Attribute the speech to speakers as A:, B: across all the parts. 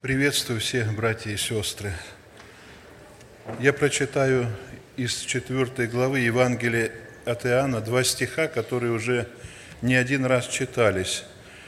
A: Приветствую всех, братья и сестры. Я прочитаю из 4 главы Евангелия от Иоанна 2 стиха, которые уже не один раз читались.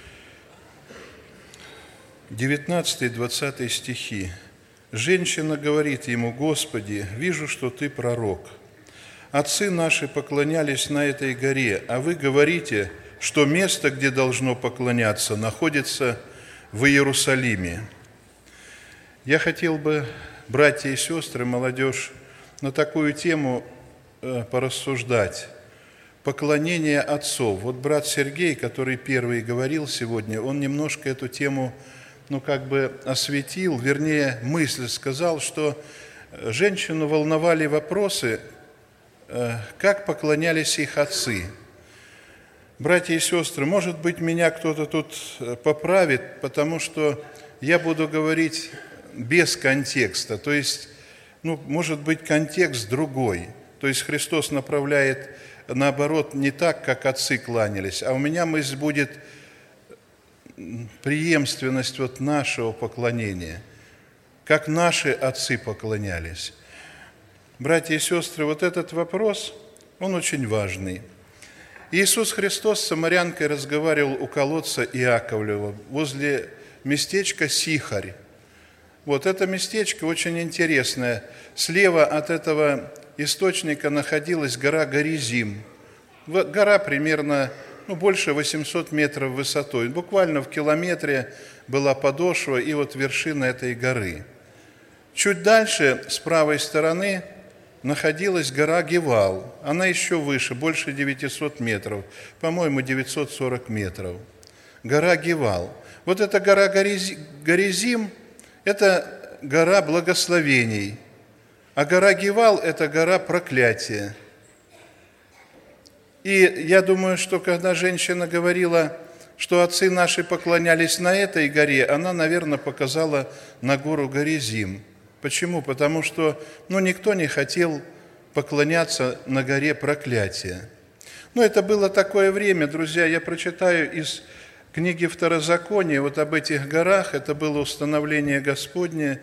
A: 19 и 20 стихи. «Женщина говорит ему: Господи, вижу, что ты пророк. Отцы наши поклонялись на этой горе, а вы говорите, что место, где должно поклоняться, находится в Иерусалиме». Я хотел бы, братья и сестры, молодежь, на такую тему порассуждать. Поклонение отцов. Вот брат Сергей, который первый говорил сегодня, он немножко эту тему, осветил, вернее, мысль сказал, что женщину волновали вопросы, как поклонялись их отцы. Братья и сестры, может быть, меня кто-то тут поправит, потому что я буду говорить без контекста, то есть, может быть, контекст другой. То есть Христос направляет, наоборот, не так, как отцы кланялись, а у меня мысль будет преемственность нашего поклонения, как наши отцы поклонялись. Братья и сестры, этот вопрос, он очень важный. Иисус Христос с самарянкой разговаривал у колодца Иаковлева возле местечка Сихарь. Это местечко очень интересное. Слева от этого источника находилась гора Горизим. Гора примерно больше 800 метров высотой. Буквально в километре была подошва и вершина этой горы. Чуть дальше, с правой стороны, находилась гора Гевал. Она еще выше, больше 900 метров, по-моему, 940 метров. Гора Гевал. Эта гора Горизим – это гора благословений, а гора Гевал – это гора проклятия. И я думаю, что когда женщина говорила, что отцы наши поклонялись на этой горе, она, наверное, показала на гору Горизим. Почему? Потому что никто не хотел поклоняться на горе проклятия. Это было такое время, друзья, я прочитаю из книги Второзакония, об этих горах, это было установление Господне,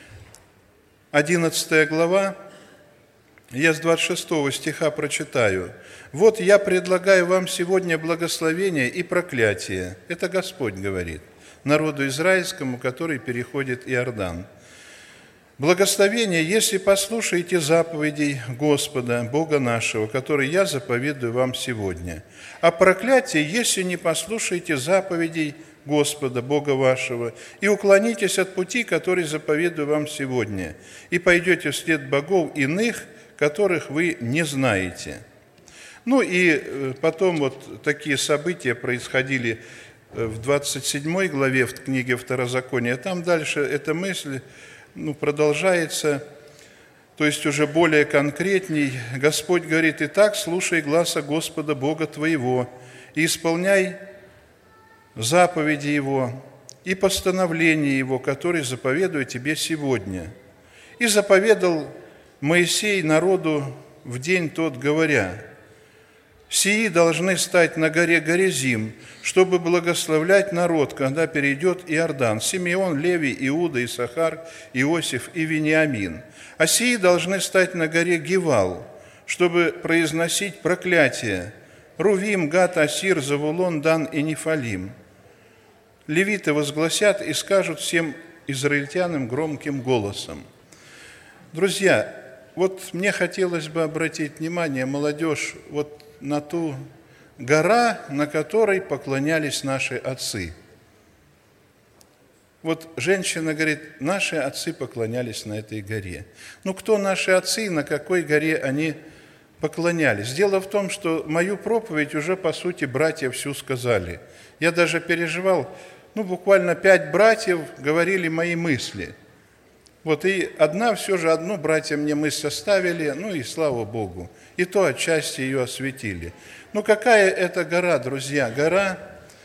A: 11 глава, я с 26 стиха прочитаю. «Вот я предлагаю вам сегодня благословение и проклятие». Это Господь говорит народу израильскому, который переходит Иордан. «Благословение, если послушаете заповедей Господа, Бога нашего, которые я заповедую вам сегодня. А проклятие, если не послушаете заповедей Господа, Бога вашего, и уклонитесь от пути, который заповедую вам сегодня, и пойдете вслед богов иных, которых вы не знаете». И потом такие события происходили в 27 главе в книге Второзакония. Там дальше эта мысль продолжается, то есть уже более конкретней. Господь говорит: «Итак, слушай гласа Господа Бога твоего, и исполняй заповеди Его и постановления Его, которые заповедую тебе сегодня». И заповедал Моисей народу в день тот, говоря: «Сии должны стать на горе Горизим, чтобы благословлять народ, когда перейдет Иордан: Симеон, Левий, Иуда, Исахар, Иосиф и Вениамин. А сии должны стать на горе Гевал, чтобы произносить проклятие: Рувим, Гад, Асир, Завулон, Дан и Нефалим. Левиты возгласят и скажут всем израильтянам громким голосом». Друзья, мне хотелось бы обратить внимание, молодежь, на ту гора, на которой поклонялись наши отцы. Женщина говорит: наши отцы поклонялись на этой горе. Кто наши отцы и на какой горе они поклонялись? Дело в том, что мою проповедь уже, по сути, братья всю сказали. Я даже переживал, буквально 5 братьев говорили мои мысли. И одну братья мне мысль оставили, и слава Богу, и то отчасти ее осветили. Какая это гора, друзья? Гора,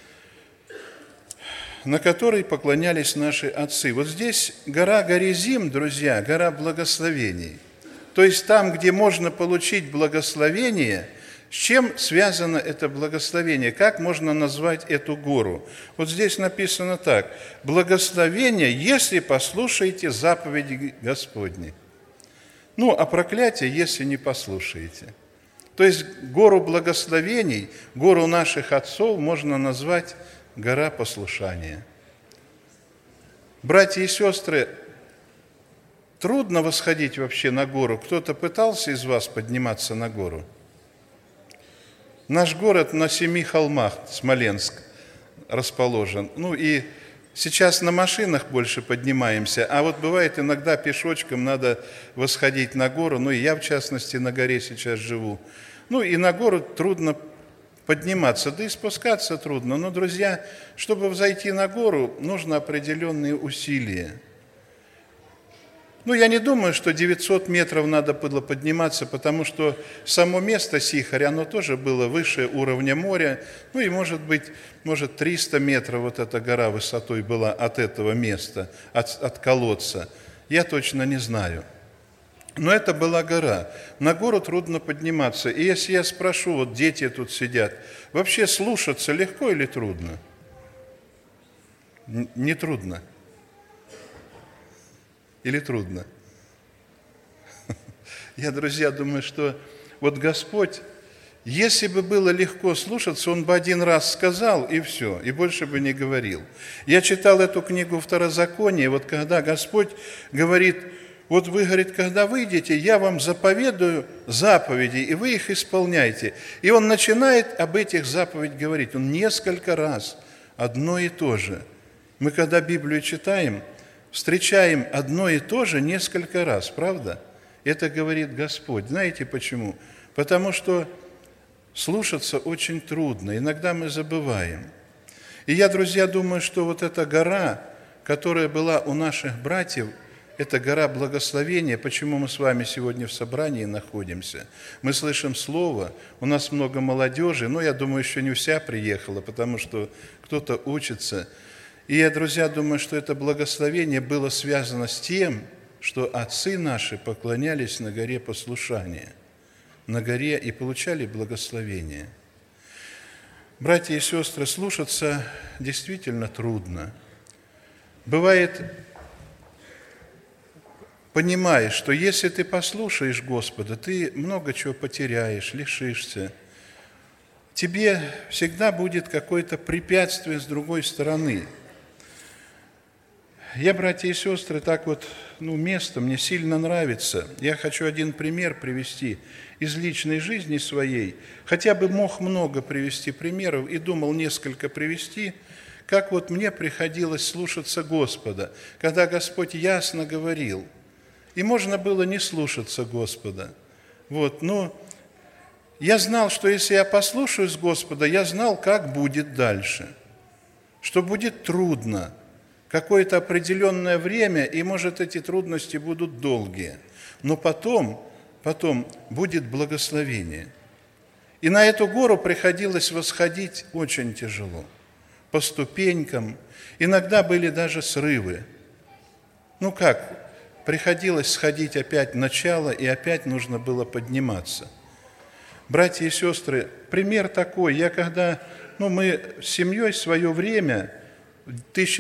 A: на которой поклонялись наши отцы. Здесь гора Горизим, друзья, гора благословений. То есть там, где можно получить благословение, С чем связано это благословение? Как можно назвать эту гору? Вот здесь написано так. Благословение, если послушаете заповеди Господни. Ну, а проклятие, если не послушаете. То есть гору благословений, гору наших отцов можно назвать гора послушания. Братья и сестры, трудно восходить вообще на гору. Кто-то пытался из вас подниматься на гору? Наш город на 7 холмах, Смоленск, расположен. Ну и сейчас на машинах больше поднимаемся, а вот бывает иногда пешочком надо восходить на гору. Ну и я, в частности, на горе сейчас живу. Ну и на гору трудно подниматься, да и спускаться трудно. Но, друзья, чтобы взойти на гору, нужно определенные усилия. Ну, я не думаю, что 900 метров надо было подниматься, потому что само место Сихарь, оно тоже было выше уровня моря. Ну, и, может быть, 300 метров вот эта гора высотой была от этого места, от колодца. Я точно не знаю. Но это была гора. На гору трудно подниматься. И если я спрошу, вот дети тут сидят, вообще слушаться легко или трудно? Не трудно. Или трудно? Я, друзья, думаю, что вот Господь, если бы было легко слушаться, Он бы один раз сказал, и все, и больше бы не говорил. Я читал эту книгу Второзакония, вот когда Господь говорит, вот вы, говорит, когда выйдете, я вам заповедую заповеди, и вы их исполняйте. И Он начинает об этих заповедях говорить. Он несколько раз одно и то же. Мы, когда Библию читаем, встречаем одно и то же несколько раз, правда? Это говорит Господь. Знаете почему? Потому что слушаться очень трудно, иногда мы забываем. И я, друзья, думаю, что вот эта гора, которая была у наших братьев, это гора благословения. Почему мы с вами сегодня в собрании находимся? Мы слышим Слово, у нас много молодежи, но я думаю, еще не вся приехала, потому что кто-то учится. И я, друзья, думаю, что это благословение было связано с тем, что отцы наши поклонялись на горе послушания, на горе и получали благословение. Братья и сестры, слушаться действительно трудно. Бывает, понимаешь, что если ты послушаешь Господа, ты много чего потеряешь, лишишься. Тебе всегда будет какое-то препятствие с другой стороны. Я, братья и сестры, так вот, место мне сильно нравится. Я хочу один пример привести из личной жизни своей. Хотя бы мог много привести примеров и думал несколько привести, как вот мне приходилось слушаться Господа, когда Господь ясно говорил. И можно было не слушаться Господа. Но я знал, что если я послушаюсь Господа, я знал, как будет дальше. Что будет трудно. Какое-то определенное время, и, может, эти трудности будут долгие. Но потом будет благословение. И на эту гору приходилось восходить очень тяжело. По ступенькам. Иногда были даже срывы. Приходилось сходить опять в начало, и опять нужно было подниматься. Братья и сестры, пример такой. Мы с семьей в свое время, в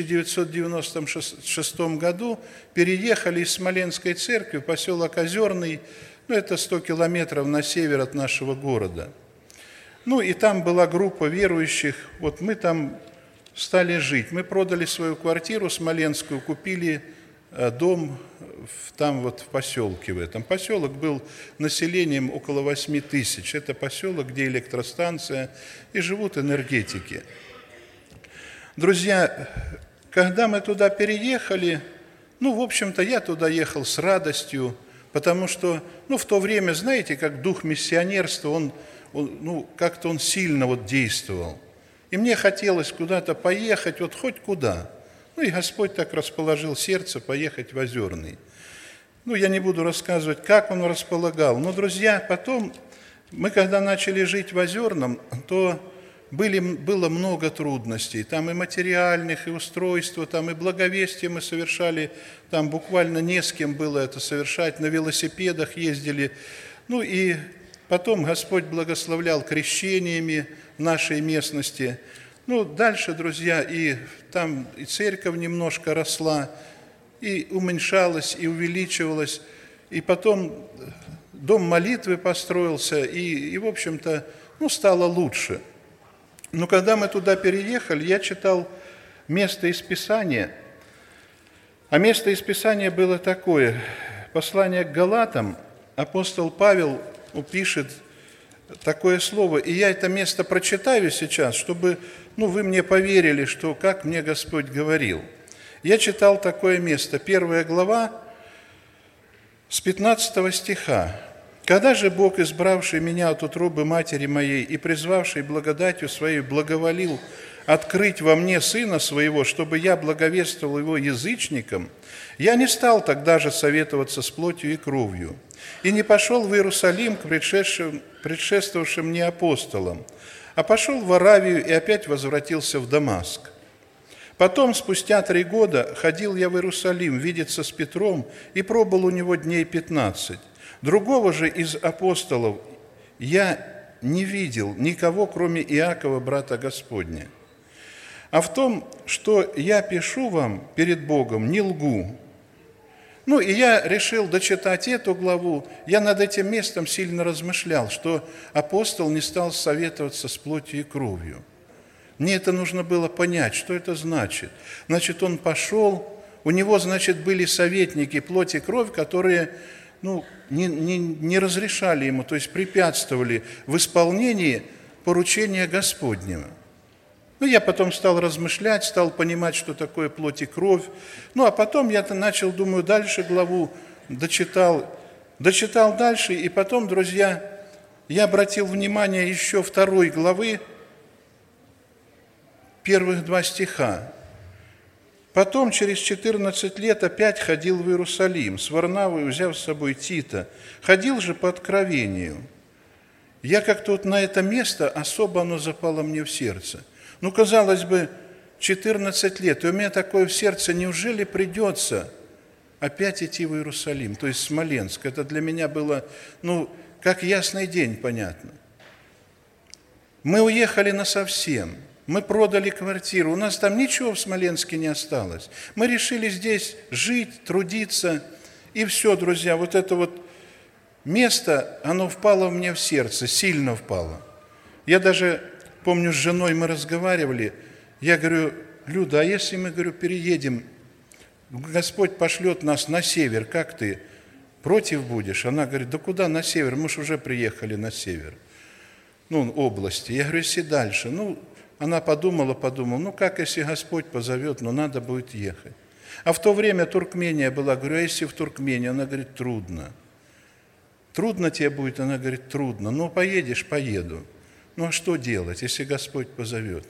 A: 1996 году, переехали из Смоленской церкви в поселок Озерный, это 100 километров на север от нашего города. И там была группа верующих, мы там стали жить. Мы продали свою квартиру смоленскую, купили дом в поселке в этом. Поселок был населением около 8 тысяч. Это поселок, где электростанция, и живут энергетики. Друзья, когда мы туда переехали, в общем-то, я туда ехал с радостью, потому что, в то время, знаете, как дух миссионерства, он сильно действовал. И мне хотелось куда-то поехать, хоть куда. И Господь так расположил сердце поехать в Озерный. Я не буду рассказывать, как Он располагал. Но, друзья, потом, мы когда начали жить в Озерном, то было много трудностей. Там и материальных, и устройства, там и благовестие мы совершали. Там буквально не с кем было это совершать. На велосипедах ездили. И Потом Господь благословлял крещениями в нашей местности. Ну, дальше, друзья, и там и церковь немножко росла, и уменьшалась, и увеличивалась. И потом дом молитвы построился, и в общем-то, стало лучше. Но когда мы туда переехали, я читал место из Писания. А место из Писания было такое. Послание к Галатам, апостол Павел пишет такое слово. И я это место прочитаю сейчас, чтобы вы мне поверили, что как мне Господь говорил. Я читал такое место, 1 глава, с 15 стиха. «Когда же Бог, избравший меня от утробы матери моей и призвавший благодатью Своей, благоволил открыть во мне Сына Своего, чтобы я благовествовал Его язычникам, я не стал тогда же советоваться с плотью и кровью, и не пошел в Иерусалим к предшествовавшим мне апостолам, а пошел в Аравию и опять возвратился в Дамаск. Потом, спустя 3 года, ходил я в Иерусалим видеться с Петром и пробыл у него дней 15. Другого же из апостолов я не видел никого, кроме Иакова, брата Господня. А в том, что я пишу вам перед Богом, не лгу». И я решил дочитать эту главу. Я над этим местом сильно размышлял, что апостол не стал советоваться с плотью и кровью. Мне это нужно было понять, что это значит. Значит, он пошел, у него, были советники плоть и кровь, которые не разрешали ему, то есть препятствовали в исполнении поручения Господнего. Я потом стал размышлять, стал понимать, что такое плоть и кровь. А потом я начал, думаю, дальше главу дочитал дальше, и потом, друзья, я обратил внимание еще 2 главы, первых 2 стиха. «Потом, через 14 лет, опять ходил в Иерусалим, с Варнавой, взяв с собой Тита. Ходил же по откровению». Я как-то на это место особо оно запало мне в сердце. Казалось бы, 14 лет, и у меня такое в сердце, неужели придется опять идти в Иерусалим, то есть Смоленск? Это для меня было, как ясный день, понятно. Мы уехали насовсем, мы продали квартиру, у нас там ничего в Смоленске не осталось. Мы решили здесь жить, трудиться, и все, друзья, вот это место, оно впало мне в сердце, сильно впало. Я даже помню, с женой мы разговаривали, я говорю: «Люда, а если мы, переедем, Господь пошлет нас на север, как ты, против будешь?» Она говорит: «Да куда на север, мы же уже приехали на север, области». Я говорю: «Если дальше». Она подумала, как если Господь позовет, надо будет ехать. А в то время Туркмения была, говорю: «А если в Туркмению?» Она говорит: «Трудно». «Трудно тебе будет?» Она говорит: «Трудно». «Поедешь?» «Поеду». А что делать, если Господь позовет?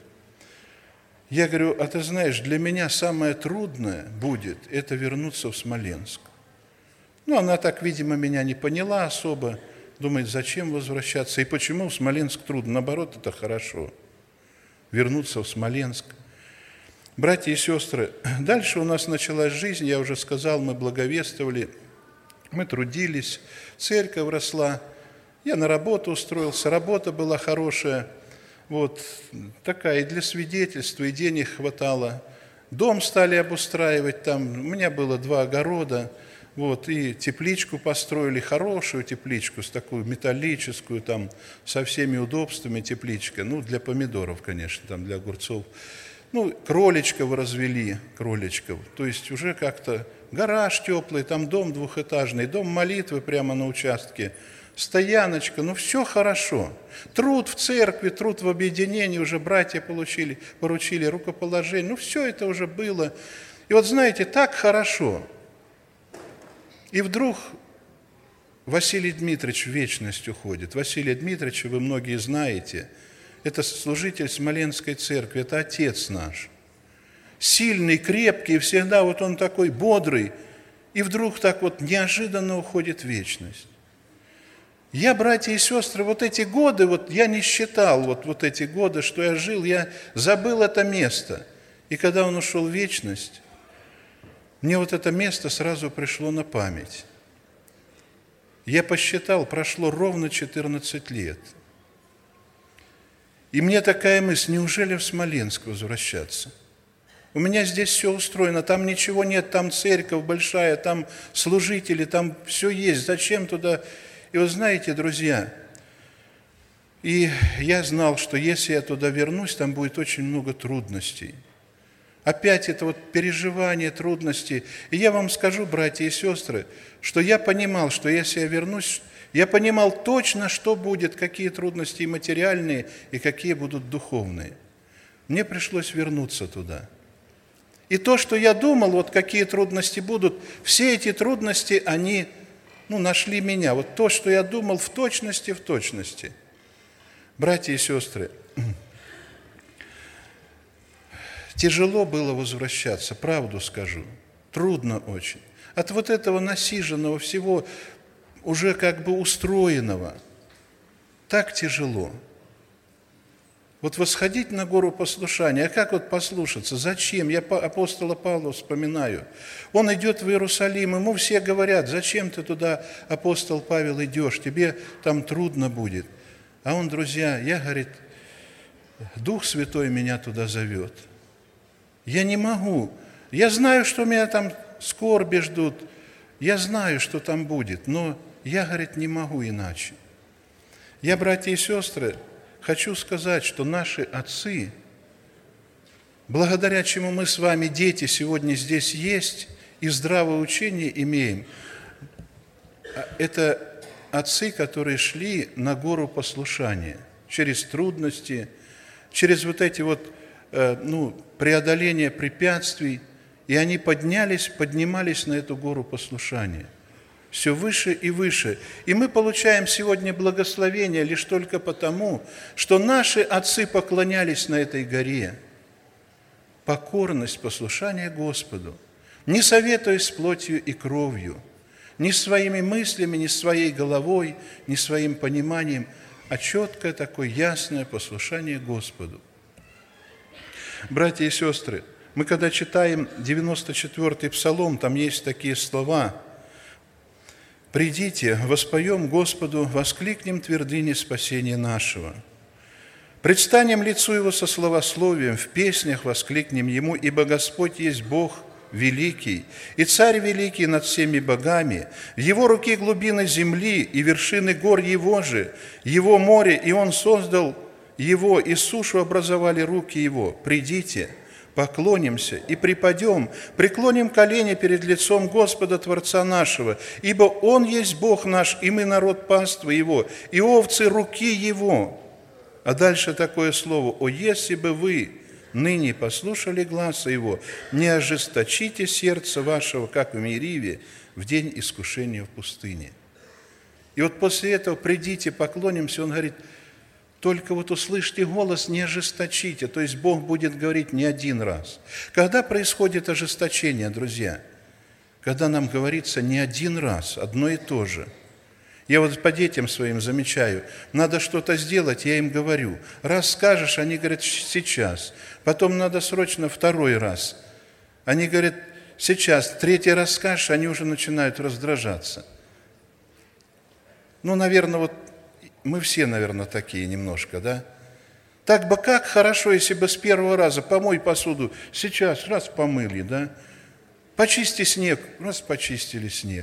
A: Я говорю: «А ты знаешь, для меня самое трудное будет это вернуться в Смоленск». Она так, видимо, меня не поняла особо, думает, зачем возвращаться, и почему в Смоленск трудно, наоборот, это хорошо, вернуться в Смоленск. Братья и сестры, дальше у нас началась жизнь, я уже сказал, мы благовествовали, мы трудились, церковь росла. Я на работу устроился, работа была хорошая, такая и для свидетельства, и денег хватало. Дом стали обустраивать, там у меня было 2 огорода, и тепличку построили, хорошую тепличку, с такую металлическую, там, со всеми удобствами тепличка, для помидоров, конечно, там, для огурцов. Кроличков развели, то есть уже как-то гараж теплый, там дом 2-этажный, дом молитвы прямо на участке, стояночка, все хорошо. Труд в церкви, труд в объединении, уже братья поручили рукоположение, все это уже было. И знаете, так хорошо. И вдруг Василий Дмитриевич в вечность уходит. Василия Дмитриевича вы многие знаете. Это служитель Смоленской церкви, это отец наш. Сильный, крепкий, всегда он такой бодрый. И вдруг так неожиданно уходит в вечность. Я, братья и сестры, эти годы, я не считал, эти годы, что я жил, я забыл это место. И когда он ушел в вечность, мне это место сразу пришло на память. Я посчитал, прошло ровно 14 лет. И мне такая мысль, неужели в Смоленск возвращаться? У меня здесь все устроено, там ничего нет, там церковь большая, там служители, там все есть. Зачем туда? И вы знаете, друзья, и я знал, что если я туда вернусь, там будет очень много трудностей. Опять это вот переживание, трудности. И я вам скажу, братья и сестры, что я понимал, что если я вернусь, я понимал точно, что будет, какие трудности и материальные, и какие будут духовные. Мне пришлось вернуться туда. И то, что я думал, вот какие трудности будут, все эти трудности, они нашли меня. Вот то, что я думал в точности, в точности. Братья и сестры, тяжело было возвращаться, правду скажу, трудно очень. От вот этого насиженного всего, уже как бы устроенного, так тяжело. Вот восходить на гору послушания, а как вот послушаться? Зачем? Я апостола Павла вспоминаю. Он идет в Иерусалим, ему все говорят, зачем ты туда, апостол Павел, идешь, тебе там трудно будет. А он, друзья, говорит, Дух Святой меня туда зовет. Я не могу. Я знаю, что меня там скорби ждут. Я знаю, что там будет. Но я, говорит, не могу иначе. Я, братья и сестры, хочу сказать, что наши отцы, благодаря чему мы с вами, дети, сегодня здесь есть и здравое учение имеем, это отцы, которые шли на гору послушания через трудности, через вот эти вот преодоление препятствий, и они поднимались на эту гору послушания. Все выше и выше. И мы получаем сегодня благословение лишь только потому, что наши отцы поклонялись на этой горе. Покорность, послушание Господу, не советуясь с плотью и кровью, не своими мыслями, не своей головой, не своим пониманием, а четкое такое ясное послушание Господу. Братья и сестры, мы когда читаем 94-й Псалом, там есть такие слова: «Придите, воспоем Господу, воскликнем твердыни спасения нашего. Предстанем лицу Его со славословием, в песнях воскликнем Ему, ибо Господь есть Бог великий, и Царь великий над всеми богами. В Его руке глубины земли и вершины гор Его же, Его море, и Он создал Его, и сушу образовали руки Его. Придите, поклонимся и припадем, преклоним колени перед лицом Господа Творца нашего, ибо Он есть Бог наш, и мы народ паствы Его, и овцы руки Его». А дальше такое слово: «О, если бы вы ныне послушали гласа Его, не ожесточите сердце вашего, как в Мериве, в день искушения в пустыне». И вот после этого «придите, поклонимся», Он говорит, только вот услышьте голос, не ожесточите. То есть Бог будет говорить не один раз. Когда происходит ожесточение, друзья? Когда нам говорится не один раз, одно и то же. Я вот по детям своим замечаю, надо что-то сделать, я им говорю. Раз скажешь, они говорят, сейчас. Потом надо срочно второй раз. Они говорят, сейчас. Третий раз скажешь, они уже начинают раздражаться. Наверное, вот мы все, наверное, такие немножко, да? Так бы как хорошо, если бы с первого раза помой посуду, сейчас раз помыли, да? Почисти снег, раз почистили снег.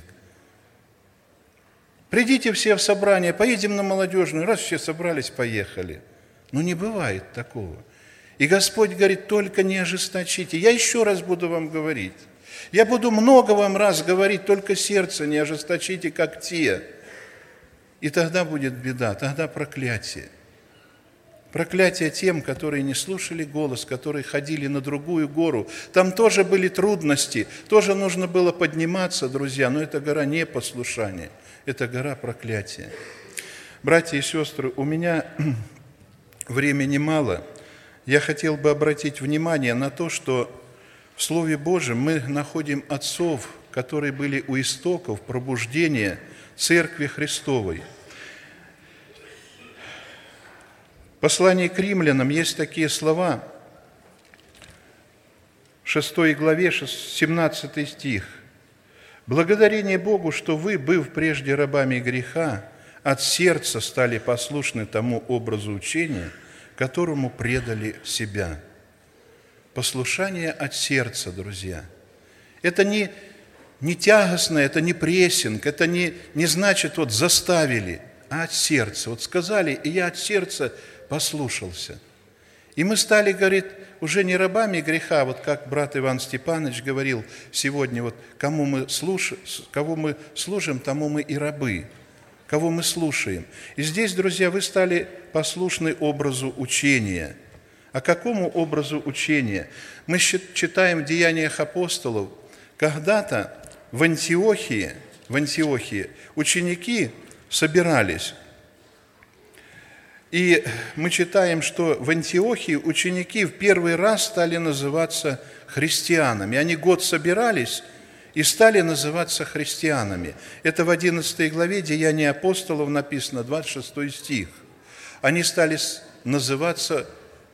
A: Придите все в собрание, поедем на молодежную, раз все собрались, поехали. Не бывает такого. И Господь говорит, только не ожесточите. Я еще раз буду вам говорить. Я буду много вам раз говорить, только сердце не ожесточите, как те. И тогда будет беда, тогда проклятие. Проклятие тем, которые не слушали голос, которые ходили на другую гору. Там тоже были трудности, тоже нужно было подниматься, друзья, но это гора непослушания, это гора проклятия. Братья и сестры, у меня времени мало. Я хотел бы обратить внимание на то, что в Слове Божьем мы находим отцов, которые были у истоков пробуждения Церкви Христовой. В послании к римлянам есть такие слова, 6 главе, 17 стих. Благодарение Богу, что вы, быв прежде рабами греха, от сердца стали послушны тому образу учения, которому предали себя. Послушание от сердца, друзья. Это не тягостно, это не прессинг, это не значит вот заставили, а от сердца. Вот сказали, и я от сердца послушался. И мы стали, говорит, уже не рабами греха, вот как брат Иван Степанович говорил сегодня, вот кого мы служим, тому мы и рабы, кого мы слушаем. И здесь, друзья, вы стали послушны образу учения. А какому образу учения? Мы читаем в Деяниях апостолов, когда-то в Антиохии ученики собирались. И мы читаем, что в Антиохии ученики в первый раз стали называться христианами. Они год собирались и стали называться христианами. Это в 11 главе Деяний апостолов написано, 26 стих. Они стали называться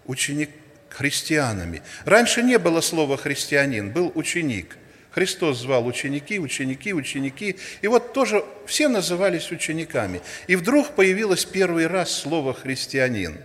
A: христианами. Раньше не было слова «христианин», был ученик. Христос звал ученики. И вот тоже все назывались учениками. И вдруг появилось первый раз слово «христианин».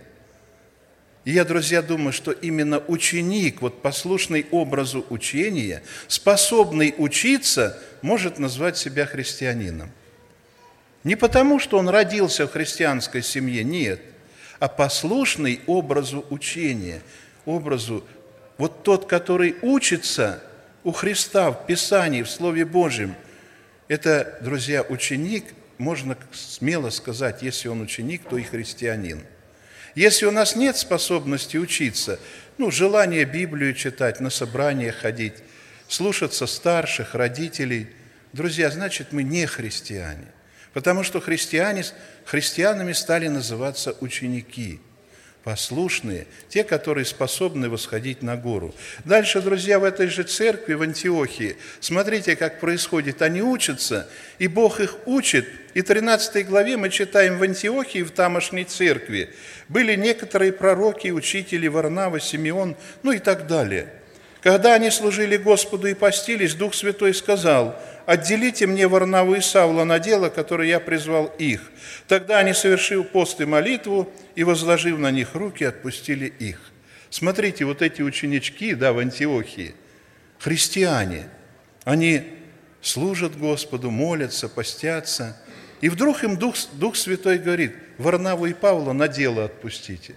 A: И я, друзья, думаю, что именно ученик, вот послушный образу учения, способный учиться, может назвать себя христианином. Не потому, что он родился в христианской семье, нет, а послушный образу учения, образу, вот тот, который учится у Христа в Писании, в Слове Божьем, это, друзья, ученик, можно смело сказать, если он ученик, то и христианин. Если у нас нет способности учиться, желание Библию читать, на собрания ходить, слушаться старших, родителей, друзья, значит, мы не христиане. Потому что христианами стали называться ученики, послушные, те, которые способны восходить на гору. Дальше, друзья, в этой же церкви, в Антиохии, смотрите, как происходит. Они учатся, и Бог их учит. И в 13 главе мы читаем: в Антиохии, в тамошней церкви, были некоторые пророки, учители, Варнава, Симеон, и так далее. Когда они служили Господу и постились, Дух Святой сказал: «Отделите мне Варнаву и Савла на дело, которое я призвал их». Тогда они, совершив пост и молитву, и возложив на них руки, отпустили их. Смотрите, вот эти ученички, в Антиохии, христиане, они служат Господу, молятся, постятся, и вдруг им Дух Святой говорит: Варнаву и Павла на дело отпустите.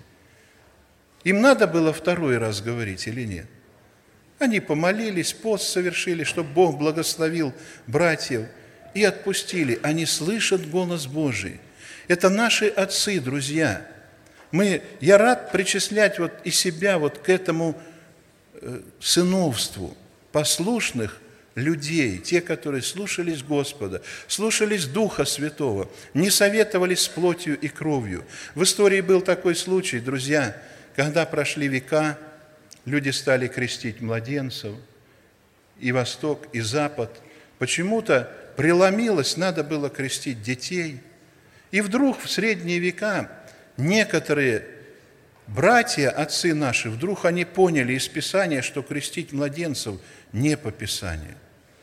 A: Им надо было второй раз говорить или нет? Они помолились, пост совершили, чтобы Бог благословил братьев, и отпустили. Они слышат голос Божий. Это наши отцы, друзья. Я рад причислять и себя к этому сыновству послушных людей, те, которые слушались Господа, слушались Духа Святого, не советовались с плотью и кровью. В истории был такой случай, друзья, когда прошли века, люди стали крестить младенцев, и Восток, и Запад. Почему-то преломилось, надо было крестить детей. И вдруг в средние века некоторые братья, отцы наши, вдруг они поняли из Писания, что крестить младенцев не по Писанию.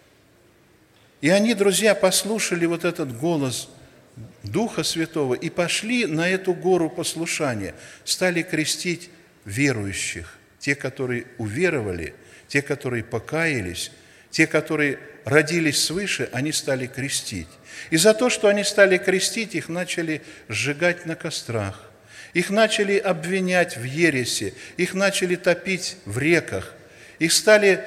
A: И они, друзья, послушали этот голос Духа Святого и пошли на эту гору послушания, стали крестить верующих. Те, которые уверовали, те, которые покаялись, те, которые родились свыше, они стали крестить. И за то, что они стали крестить, их начали сжигать на кострах, их начали обвинять в ересе, их начали топить в реках, их стали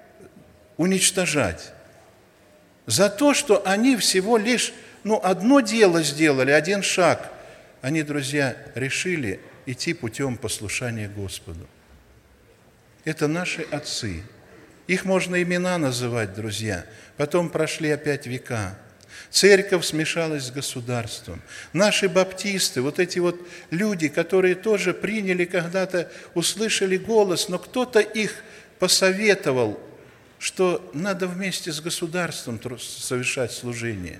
A: уничтожать. За то, что они всего лишь одно дело сделали, один шаг, они, друзья, решили идти путем послушания Господу. Это наши отцы. Их можно имена называть, друзья. Потом прошли опять века. Церковь смешалась с государством. Наши баптисты, эти люди, которые тоже приняли когда-то, услышали голос, но кто-то их посоветовал, что надо вместе с государством совершать служение.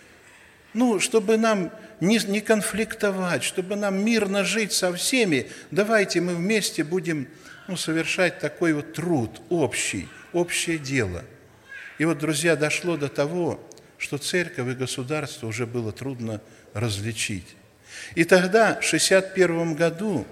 A: Чтобы нам не конфликтовать, чтобы нам мирно жить со всеми, давайте мы вместе будем совершать такой труд общий, общее дело. И вот, друзья, дошло до того, что церковь и государство уже было трудно различить. И тогда, в 61 году,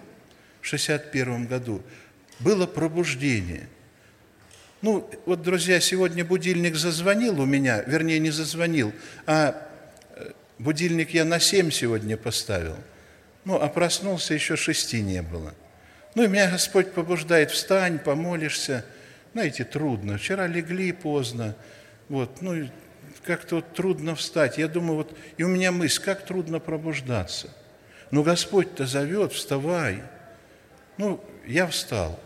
A: было пробуждение. Ну, вот, друзья, сегодня будильник зазвонил у меня, вернее, не зазвонил, а будильник я на 7 сегодня поставил. Ну, а проснулся, еще 6 не было. Ну, и меня Господь побуждает: встань, помолишься. Знаете, трудно. Вчера легли поздно, вот, ну, как-то вот трудно встать. Я думаю, вот, и у меня мысль: как трудно пробуждаться. Ну, Господь-то зовет: вставай. Ну, я встал,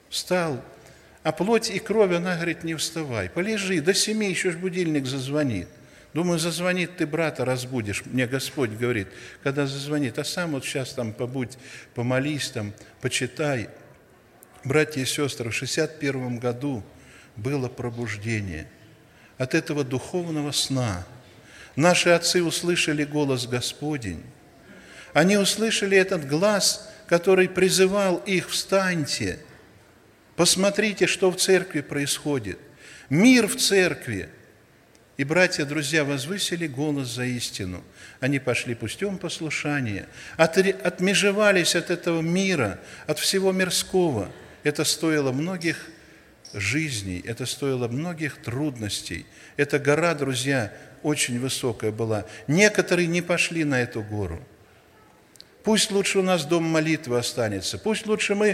A: а плоть и кровь, она говорит: не вставай, полежи, до 7 еще ж будильник зазвонит. Думаю, зазвонит, ты брата разбудишь. Мне Господь говорит, когда зазвонит, а сам вот сейчас там побудь, помолись там, почитай. Братья и сестры, в 61 году было пробуждение от этого духовного сна. Наши отцы услышали голос Господень. Они услышали этот глаз, который призывал их: встаньте, посмотрите, что в церкви происходит. Мир в церкви. И братья, друзья, возвысили голос за истину. Они пошли путем послушания, отмежевались от этого мира, от всего мирского. Это стоило многих жизней, это стоило многих трудностей. Эта гора, друзья, очень высокая была. Некоторые не пошли на эту гору. Пусть лучше у нас дом молитвы останется, пусть лучше мы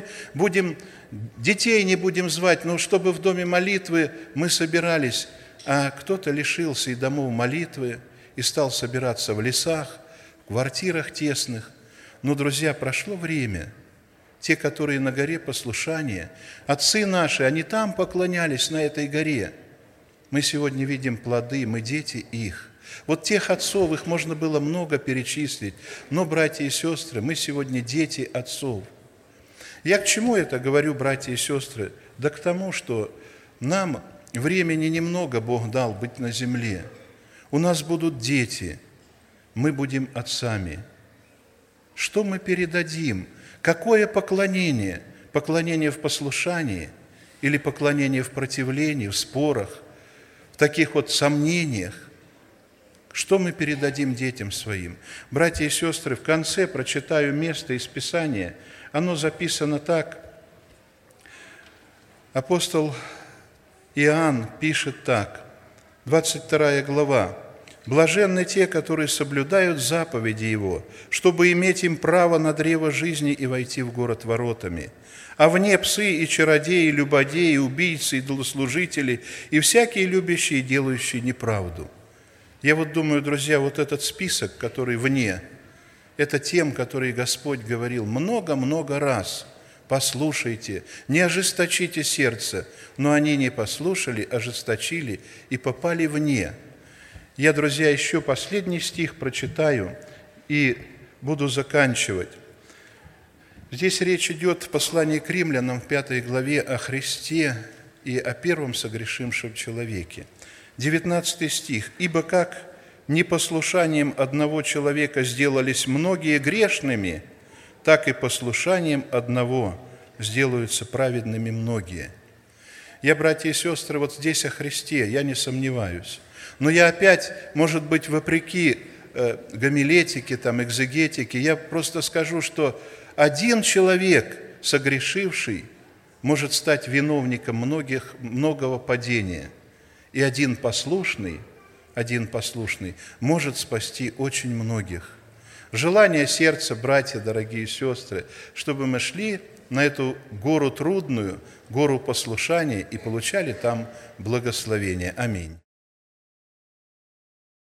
A: детей не будем звать, но чтобы в доме молитвы мы собирались. А кто-то лишился и домов молитвы, и стал собираться в лесах, в квартирах тесных. Но, друзья, прошло время. Те, которые на горе послушания, отцы наши, они там поклонялись, на этой горе. Мы сегодня видим плоды, мы дети их. Вот тех отцов, их можно было много перечислить, но, братья и сестры, мы сегодня дети отцов. Я к чему это говорю, братья и сестры? Да к тому, что нам времени немного Бог дал быть на земле. У нас будут дети, мы будем отцами. Что мы передадим? Какое поклонение? Поклонение в послушании или поклонение в противлении, в спорах, в таких вот сомнениях? Что мы передадим детям своим? Братья и сестры, в конце прочитаю место из Писания. Оно записано так. Апостол Иоанн пишет так, 22 глава. «Блаженны те, которые соблюдают заповеди Его, чтобы иметь им право на древо жизни и войти в город воротами. А вне псы и чародеи, любодеи, убийцы, идолослужители и всякие любящие и делающие неправду». Я вот думаю, друзья, вот этот список, который вне, это тем, которые Господь говорил много-много раз. Послушайте, не ожесточите сердце. Но они не послушали, ожесточили и попали вне. Я, друзья, еще последний стих прочитаю и буду заканчивать. Здесь речь идет в послании к римлянам в 5 главе о Христе и о первом согрешившем человеке. 19 стих. «Ибо как непослушанием одного человека сделались многие грешными, так и послушанием одного сделаются праведными многие». Я, братья и сестры, вот здесь о Христе, я не сомневаюсь. Но я опять, может быть, вопреки гомилетике, там, экзегетике, я просто скажу, что один человек, согрешивший, может стать виновником многого падения. И один послушный может спасти очень многих. Желание сердца, братья, дорогие сестры, чтобы мы шли на эту гору трудную, гору послушания и получали там благословение. Аминь.